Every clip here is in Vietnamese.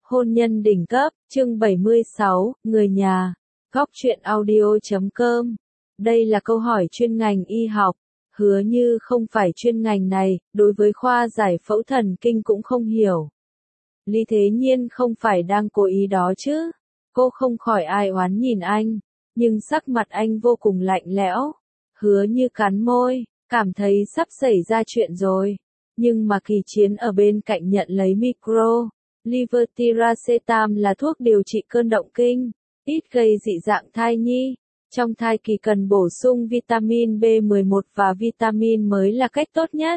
Hôn nhân đỉnh cấp, chương 76, người nhà. Góc truyện audio.com. Đây là câu hỏi chuyên ngành y học. Hứa Như không phải chuyên ngành này, đối với khoa giải phẫu thần kinh cũng không hiểu. Lý Thế Nhiên không phải đang cố ý đó chứ. Cô không khỏi ai oán nhìn anh, nhưng sắc mặt anh vô cùng lạnh lẽo. Hứa Như cắn môi, cảm thấy sắp xảy ra chuyện rồi. Nhưng mà Kỳ Chiến ở bên cạnh nhận lấy micro. Levetiracetam là thuốc điều trị cơn động kinh, ít gây dị dạng thai nhi. Trong thai kỳ cần bổ sung vitamin B11 và vitamin mới là cách tốt nhất.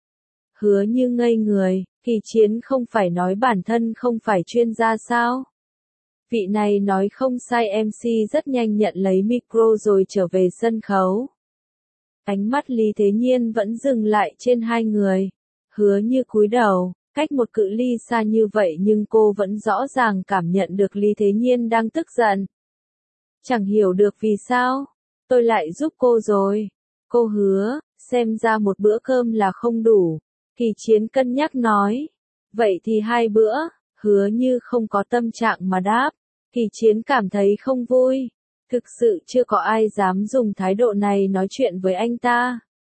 Hứa Như ngây người, Kỳ Chiến không phải nói bản thân không phải chuyên gia sao? Vị này nói không sai. MC rất nhanh nhận lấy micro rồi trở về sân khấu. Ánh mắt Lý Thế Nhiên vẫn dừng lại trên hai người. Hứa Như cúi đầu, cách một cự ly xa như vậy nhưng cô vẫn rõ ràng cảm nhận được Lý Thế Nhiên đang tức giận. Chẳng hiểu được vì sao, tôi lại giúp cô rồi. Cô hứa, xem ra một bữa cơm là không đủ. Kỳ Chiến cân nhắc nói. Vậy thì 2 bữa, Hứa Như không có tâm trạng mà đáp. Kỳ Chiến cảm thấy không vui. Thực sự chưa có ai dám dùng thái độ này nói chuyện với anh ta.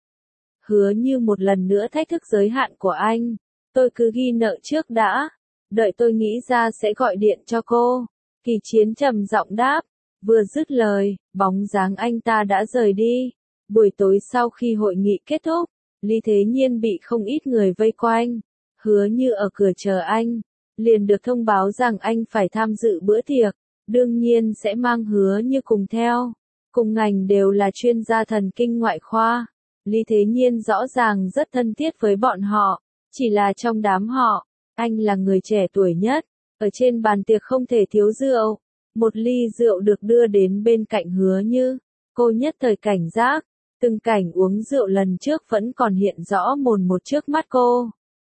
Hứa Như một lần nữa thách thức giới hạn của anh. Tôi cứ ghi nợ trước đã. Đợi tôi nghĩ ra sẽ gọi điện cho cô. Kỳ Chiến trầm giọng đáp. Vừa dứt lời, bóng dáng anh ta đã rời đi. Buổi tối sau khi hội nghị kết thúc, Lý Thế Nhiên bị không ít người vây quanh. Hứa Như ở cửa chờ anh. Liền được thông báo rằng anh phải tham dự bữa tiệc. Đương nhiên sẽ mang Hứa Như cùng theo. Cùng ngành đều là chuyên gia thần kinh ngoại khoa. Lý Thế Nhiên rõ ràng rất thân thiết với bọn họ. Chỉ là trong đám họ, anh là người trẻ tuổi nhất. Ở trên bàn tiệc không thể thiếu rượu. Một ly rượu được đưa đến bên cạnh Hứa Như. Cô nhất thời cảnh giác. Từng cảnh uống rượu lần trước vẫn còn hiện rõ mồn một trước mắt cô.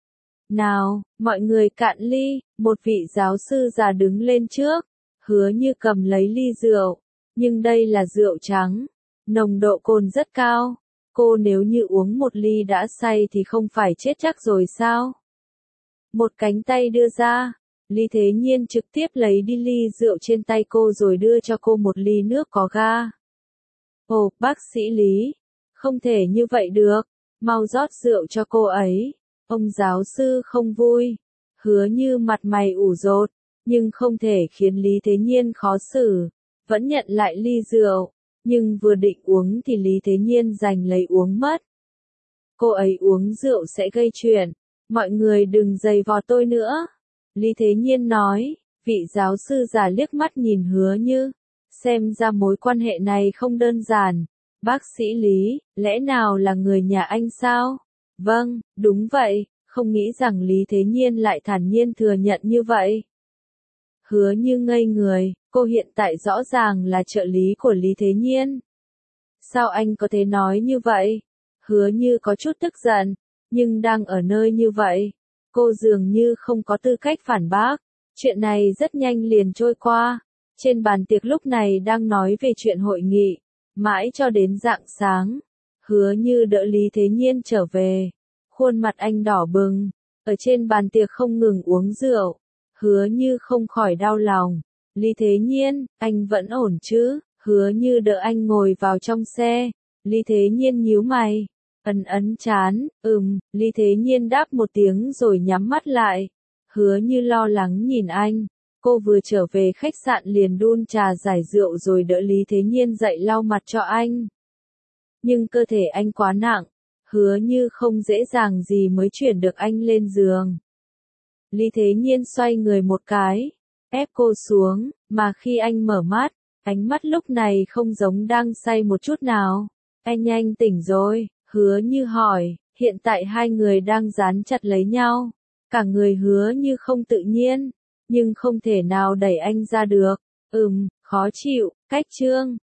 Nào, mọi người cạn ly. Một vị giáo sư già đứng lên trước. Hứa Như cầm lấy ly rượu. Nhưng đây là rượu trắng. Nồng độ cồn rất cao. Cô nếu như uống một ly đã say thì không phải chết chắc rồi sao? Một cánh tay đưa ra. Lý Thế Nhiên trực tiếp lấy đi ly rượu trên tay cô rồi đưa cho cô một ly nước có ga. Ồ, bác sĩ Lý. Không thể như vậy được. Mau rót rượu cho cô ấy. Ông giáo sư không vui. Hứa Như mặt mày ủ rột. Nhưng không thể khiến Lý Thế Nhiên khó xử. Vẫn nhận lại ly rượu. Nhưng vừa định uống thì Lý Thế Nhiên giành lấy uống mất. Cô ấy uống rượu sẽ gây chuyện. Mọi người đừng giày vò tôi nữa. Lý Thế Nhiên nói. Vị giáo sư già liếc mắt nhìn Hứa Như. Xem ra mối quan hệ này không đơn giản. Bác sĩ Lý, lẽ nào là người nhà anh sao? Vâng, đúng vậy. Không nghĩ rằng Lý Thế Nhiên lại thản nhiên thừa nhận như vậy. Hứa Như ngây người. Cô hiện tại rõ ràng là trợ lý của Lý Thế Nhiên. Sao anh có thể nói như vậy? Hứa Như có chút tức giận, nhưng đang ở nơi như vậy, cô dường như không có tư cách phản bác. Chuyện này rất nhanh liền trôi qua. Trên bàn tiệc lúc này đang nói về chuyện hội nghị, mãi cho đến rạng sáng. Hứa Như đỡ Lý Thế Nhiên trở về. Khuôn mặt anh đỏ bừng, ở trên bàn tiệc không ngừng uống rượu. Hứa Như không khỏi đau lòng. Lý Thế Nhiên, anh vẫn ổn chứ? Hứa Như đỡ anh ngồi vào trong xe. Lý Thế Nhiên nhíu mày, ấn trán. Lý Thế Nhiên đáp một tiếng rồi nhắm mắt lại. Hứa Như lo lắng nhìn anh. Cô vừa trở về khách sạn liền đun trà giải rượu rồi đỡ Lý Thế Nhiên dậy lau mặt cho anh. Nhưng cơ thể anh quá nặng. Hứa Như không dễ dàng gì mới chuyển được anh lên giường. Lý Thế Nhiên xoay người một cái, ép cô xuống, mà khi anh mở mắt, ánh mắt lúc này không giống đang say một chút nào. Anh tỉnh rồi, Hứa Như hỏi. Hiện tại hai người đang dán chặt lấy nhau. Cả người Hứa Như không tự nhiên, nhưng không thể nào đẩy anh ra được. Khó chịu, cách chương.